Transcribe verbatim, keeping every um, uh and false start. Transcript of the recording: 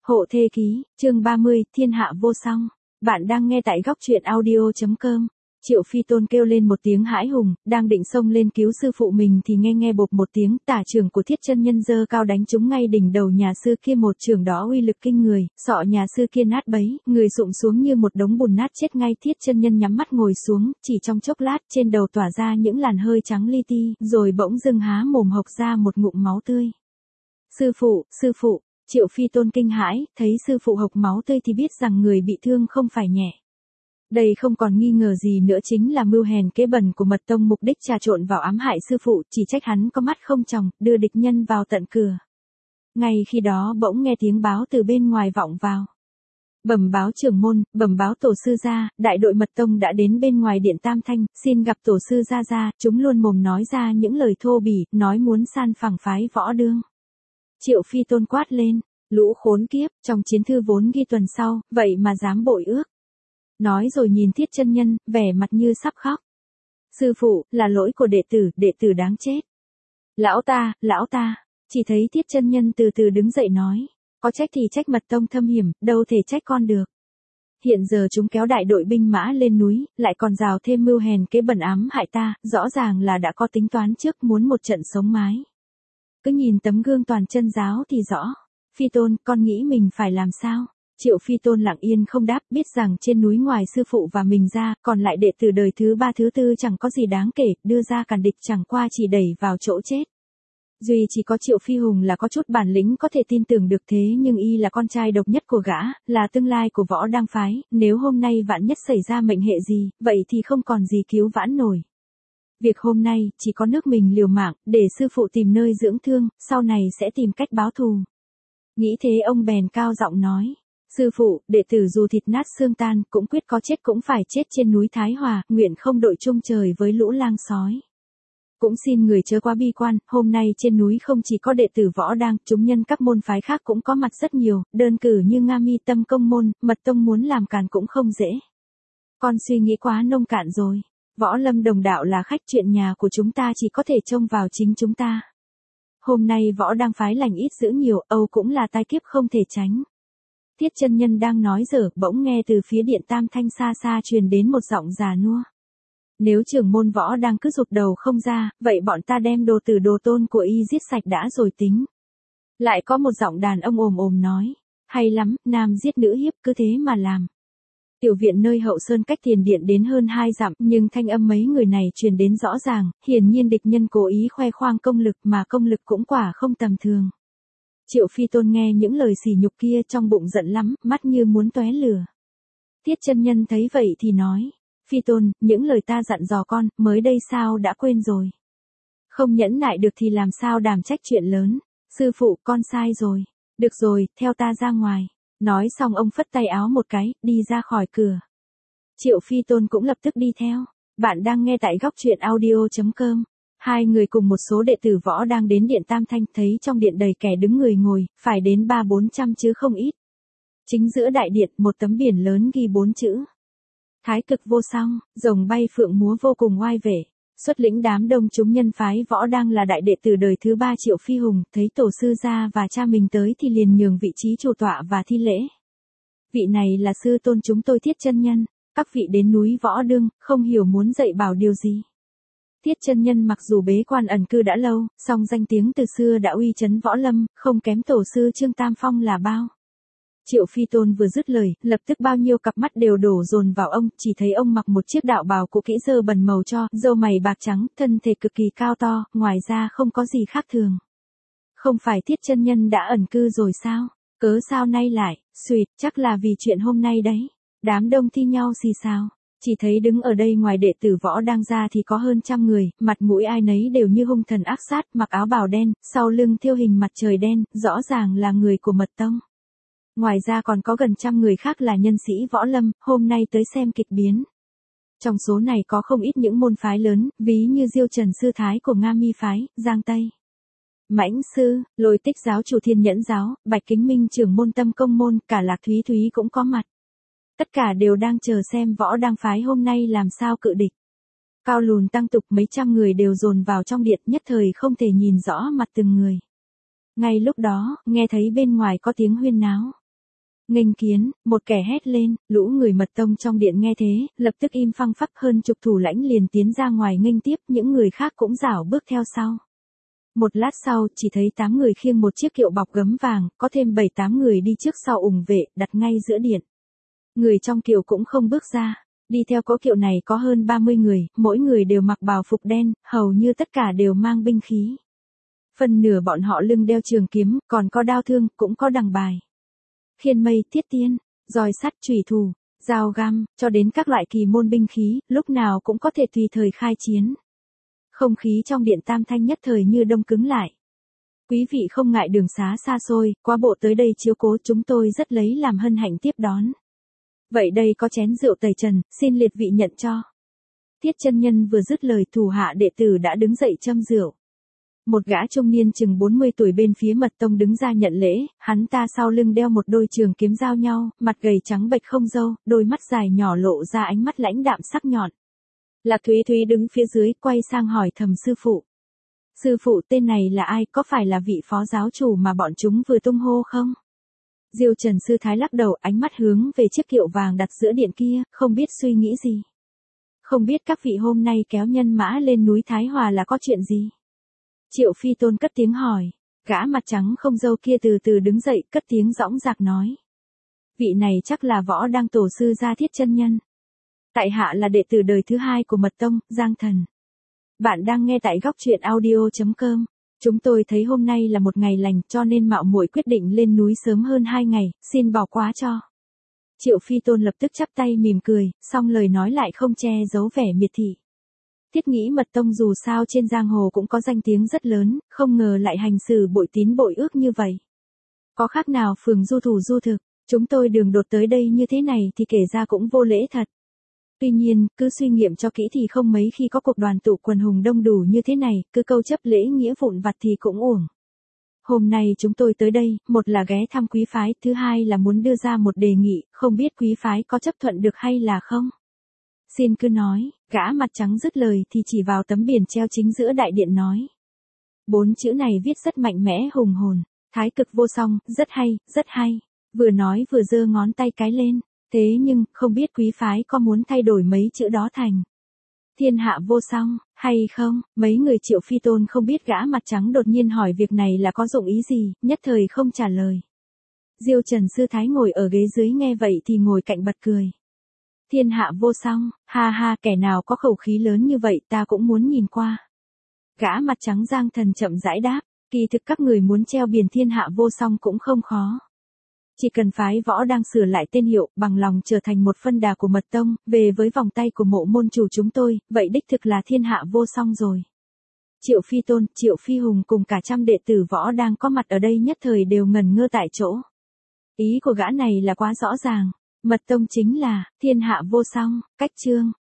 Hộ thê ký, chương ba mươi, thiên hạ vô song. Bạn đang nghe tại góc truyện audio chấm com. Triệu Phi Tôn kêu lên một tiếng hãi hùng, đang định xông lên cứu sư phụ mình thì nghe nghe bộp một tiếng, tả trường của Thiết Chân Nhân giơ cao đánh trúng ngay đỉnh đầu nhà sư kia, một trường đó uy lực kinh người, sọ nhà sư kia nát bấy, người sụm xuống như một đống bùn nát chết ngay. Thiết Chân Nhân nhắm mắt ngồi xuống, chỉ trong chốc lát trên đầu tỏa ra những làn hơi trắng li ti, rồi bỗng dưng há mồm hộc ra một ngụm máu tươi. Sư phụ, sư phụ. Triệu Phi Tôn kinh hãi, thấy sư phụ hộc máu tươi thì biết rằng người bị thương không phải nhẹ. Đây không còn nghi ngờ gì nữa, chính là mưu hèn kế bẩn của Mật Tông, mục đích trà trộn vào ám hại sư phụ, chỉ trách hắn có mắt không tròng, đưa địch nhân vào tận cửa. Ngay khi đó bỗng nghe tiếng báo từ bên ngoài vọng vào. Bẩm báo trưởng môn, bẩm báo tổ sư gia, đại đội Mật Tông đã đến bên ngoài điện Tam Thanh, xin gặp tổ sư gia gia. Chúng luôn mồm nói ra những lời thô bỉ, nói muốn san phẳng phái Võ Đương. Triệu Phi Tôn quát lên, lũ khốn kiếp, trong chiến thư vốn ghi tuần sau, vậy mà dám bội ước. Nói rồi nhìn Thiết Chân Nhân, vẻ mặt như sắp khóc. Sư phụ, là lỗi của đệ tử, đệ tử đáng chết. Lão ta, lão ta, chỉ thấy Thiết Chân Nhân từ từ đứng dậy nói, có trách thì trách Mật Tông thâm hiểm, đâu thể trách con được. Hiện giờ chúng kéo đại đội binh mã lên núi, lại còn rào thêm mưu hèn kế bẩn ám hại ta, rõ ràng là đã có tính toán trước, muốn một trận sống mái. Cứ nhìn tấm gương toàn chân giáo thì rõ. Phi Tôn, con nghĩ mình phải làm sao? Triệu Phi Tôn lặng yên không đáp, biết rằng trên núi ngoài sư phụ và mình ra, còn lại đệ tử đời thứ ba thứ tư chẳng có gì đáng kể, đưa ra cản địch chẳng qua chỉ đẩy vào chỗ chết. Duy chỉ có Triệu Phi Hùng là có chút bản lĩnh có thể tin tưởng được, thế nhưng y là con trai độc nhất của gã, là tương lai của Võ Đang phái, nếu hôm nay vạn nhất xảy ra mệnh hệ gì, vậy thì không còn gì cứu vãn nổi. Việc hôm nay, chỉ có nước mình liều mạng, để sư phụ tìm nơi dưỡng thương, sau này sẽ tìm cách báo thù. Nghĩ thế ông bèn cao giọng nói, sư phụ, đệ tử dù thịt nát xương tan, cũng quyết có chết cũng phải chết trên núi Thái Hòa, nguyện không đội chung trời với lũ lang sói. Cũng xin người chớ quá bi quan, hôm nay trên núi không chỉ có đệ tử Võ Đang, chúng nhân các môn phái khác cũng có mặt rất nhiều, đơn cử như Nga Mi Tâm Công môn, Mật Tông muốn làm càn cũng không dễ. Con suy nghĩ quá nông cạn rồi. Võ Lâm đồng đạo là khách, chuyện nhà của chúng ta chỉ có thể trông vào chính chúng ta. Hôm nay Võ Đang phái lành ít dữ nhiều, âu cũng là tai kiếp không thể tránh. Thiết Chân Nhân đang nói dở, bỗng nghe từ phía điện Tam Thanh xa xa truyền đến một giọng già nua. Nếu trưởng môn Võ đang cứ rụt đầu không ra, vậy bọn ta đem đồ tử đồ tôn của y giết sạch đã rồi tính. Lại có một giọng đàn ông ồm ồm nói, hay lắm, nam giết nữ hiếp, cứ thế mà làm. Tiểu viện nơi hậu sơn cách tiền điện đến hơn hai dặm, nhưng thanh âm mấy người này truyền đến rõ ràng, hiển nhiên địch nhân cố ý khoe khoang công lực, mà công lực cũng quả không tầm thường. Triệu Phi Tôn nghe những lời sỉ nhục kia trong bụng giận lắm, mắt như muốn tóe lửa. Thiết Chân Nhân thấy vậy thì nói, Phi Tôn, những lời ta dặn dò con, mới đây sao đã quên rồi. Không nhẫn nại được thì làm sao đảm trách chuyện lớn. Sư phụ, con sai rồi. Được rồi, theo ta ra ngoài. Nói xong ông phất tay áo một cái, đi ra khỏi cửa. Triệu Phi Tôn cũng lập tức đi theo. Bạn đang nghe tại góc truyện audio chấm com. Hai người cùng một số đệ tử Võ đang đến điện Tam Thanh, thấy trong điện đầy kẻ đứng người ngồi, phải đến ba bốn trăm chứ không ít. Chính giữa đại điện, một tấm biển lớn ghi bốn chữ. Thái cực vô song, rồng bay phượng múa vô cùng oai vệ. Xuất lĩnh đám đông chúng nhân phái Võ đang là đại đệ tử đời thứ ba Triệu Phi Hùng, thấy tổ sư gia và cha mình tới thì liền nhường vị trí chủ tọa và thi lễ. Vị này là sư tôn chúng tôi Thiết Chân Nhân, các vị đến núi Võ Đương, không hiểu muốn dạy bảo điều gì. Thiết Chân Nhân mặc dù bế quan ẩn cư đã lâu, song danh tiếng từ xưa đã uy chấn Võ Lâm, không kém tổ sư Trương Tam Phong là bao. Triệu Phi Tôn vừa dứt lời, lập tức bao nhiêu cặp mắt đều đổ dồn vào ông, chỉ thấy ông mặc một chiếc đạo bào cũ kỹ dơ bẩn màu cho, râu mày bạc trắng, thân thể cực kỳ cao to, ngoài ra không có gì khác thường. Không phải Thiết Chân Nhân đã ẩn cư rồi sao? Cớ sao nay lại? Xuyệt, chắc là vì chuyện hôm nay đấy. Đám đông thi nhau xì xào. Chỉ thấy đứng ở đây ngoài đệ tử Võ đang ra thì có hơn trăm người, mặt mũi ai nấy đều như hung thần ác sát, mặc áo bào đen, sau lưng thêu hình mặt trời đen, rõ ràng là người của Mật Tông. Ngoài ra còn có gần trăm người khác là nhân sĩ Võ Lâm, hôm nay tới xem kịch biến. Trong số này có không ít những môn phái lớn, ví như Diêu Trần Sư Thái của Nga Mi phái, Giang Tây. Mãnh Sư, Lôi Tích giáo chủ Thiên Nhẫn giáo, Bạch Kính Minh trưởng môn Tâm Công môn, cả Lạc Thúy Thúy cũng có mặt. Tất cả đều đang chờ xem Võ đang phái hôm nay làm sao cự địch. Cao lùn tăng tục mấy trăm người đều dồn vào trong điện, nhất thời không thể nhìn rõ mặt từng người. Ngay lúc đó, nghe thấy bên ngoài có tiếng huyên náo. Nghênh kiến, một kẻ hét lên, lũ người mật tông trong điện nghe thế, lập tức im phăng phắc, hơn chục thủ lãnh liền tiến ra ngoài nghênh tiếp, những người khác cũng rảo bước theo sau. Một lát sau, chỉ thấy tám người khiêng một chiếc kiệu bọc gấm vàng, có thêm bảy tám người đi trước sau ủng vệ, đặt ngay giữa điện. Người trong kiệu cũng không bước ra. Đi theo cỗ kiệu này có hơn ba mươi người, mỗi người đều mặc bào phục đen, hầu như tất cả đều mang binh khí. Phần nửa bọn họ lưng đeo trường kiếm, còn có đao thương, cũng có đằng bài. Khiên mây, thiết tiên, roi sắt, chủy thủ, dao găm, cho đến các loại kỳ môn binh khí, lúc nào cũng có thể tùy thời khai chiến. Không khí trong điện Tam Thanh nhất thời như đông cứng lại. Quý vị không ngại đường xá xa xôi, qua bộ tới đây chiếu cố, chúng tôi rất lấy làm hân hạnh tiếp đón. Vậy đây có chén rượu tẩy trần, xin liệt vị nhận cho. Tiết chân nhân vừa dứt lời, thủ hạ đệ tử đã đứng dậy châm rượu. Một gã trung niên chừng bốn mươi tuổi bên phía mật tông đứng ra nhận lễ, hắn ta sau lưng đeo một đôi trường kiếm giao nhau, mặt gầy trắng bệch không râu, đôi mắt dài nhỏ lộ ra ánh mắt lãnh đạm sắc nhọn. Lạc Thúy Thúy đứng phía dưới, quay sang hỏi thầm sư phụ. Sư phụ, tên này là ai, có phải là vị phó giáo chủ mà bọn chúng vừa tung hô không? Diêu Trần sư thái lắc đầu, ánh mắt hướng về chiếc kiệu vàng đặt giữa điện kia, không biết suy nghĩ gì. Không biết các vị hôm nay kéo nhân mã lên núi Thái Hòa là có chuyện gì? Triệu Phi Tôn cất tiếng hỏi. Gã mặt trắng không râu kia từ từ đứng dậy, cất tiếng dõng dạc nói. Vị này chắc là Võ Đăng tổ sư gia Thiết chân nhân. Tại hạ là đệ tử đời thứ hai của Mật Tông, Giang Thần. Bạn đang nghe tại góc truyện audio chấm com. Chúng tôi thấy hôm nay là một ngày lành, cho nên mạo muội quyết định lên núi sớm hơn hai ngày, xin bỏ qua cho. Triệu Phi Tôn lập tức chắp tay mỉm cười, song lời nói lại không che giấu vẻ miệt thị. Thiết nghĩ Mật Tông dù sao trên giang hồ cũng có danh tiếng rất lớn, không ngờ lại hành xử bội tín bội ước như vậy. Có khác nào phường du thủ du thực, chúng tôi đường đột tới đây như thế này thì kể ra cũng vô lễ thật. Tuy nhiên, cứ suy nghiệm cho kỹ thì không mấy khi có cuộc đoàn tụ quần hùng đông đủ như thế này, cứ câu chấp lễ nghĩa vụn vặt thì cũng uổng. Hôm nay chúng tôi tới đây, một là ghé thăm quý phái, thứ hai là muốn đưa ra một đề nghị, không biết quý phái có chấp thuận được hay là không? Xin cứ nói, gã mặt trắng dứt lời thì chỉ vào tấm biển treo chính giữa đại điện nói. Bốn chữ này viết rất mạnh mẽ hùng hồn, thái cực vô song, rất hay, rất hay. Vừa nói vừa giơ ngón tay cái lên. Thế nhưng, không biết quý phái có muốn thay đổi mấy chữ đó thành thiên hạ vô song, hay không? Mấy người Triệu Phi Tôn không biết gã mặt trắng đột nhiên hỏi việc này là có dụng ý gì, nhất thời không trả lời. Diêu Trần sư thái ngồi ở ghế dưới nghe vậy thì ngồi cạnh bật cười. Thiên hạ vô song, ha ha, kẻ nào có khẩu khí lớn như vậy ta cũng muốn nhìn qua. Gã mặt trắng Giang Thần chậm rãi đáp, kỳ thực các người muốn treo biển thiên hạ vô song cũng không khó. Chỉ cần phái Võ đang sửa lại tên hiệu, bằng lòng trở thành một phân đà của Mật Tông, về với vòng tay của mộ môn chủ chúng tôi, vậy đích thực là thiên hạ vô song rồi. Triệu Phi Tôn, Triệu Phi Hùng cùng cả trăm đệ tử Võ đang có mặt ở đây nhất thời đều ngần ngơ tại chỗ. Ý của gã này là quá rõ ràng, Mật Tông chính là thiên hạ vô song, cách chương.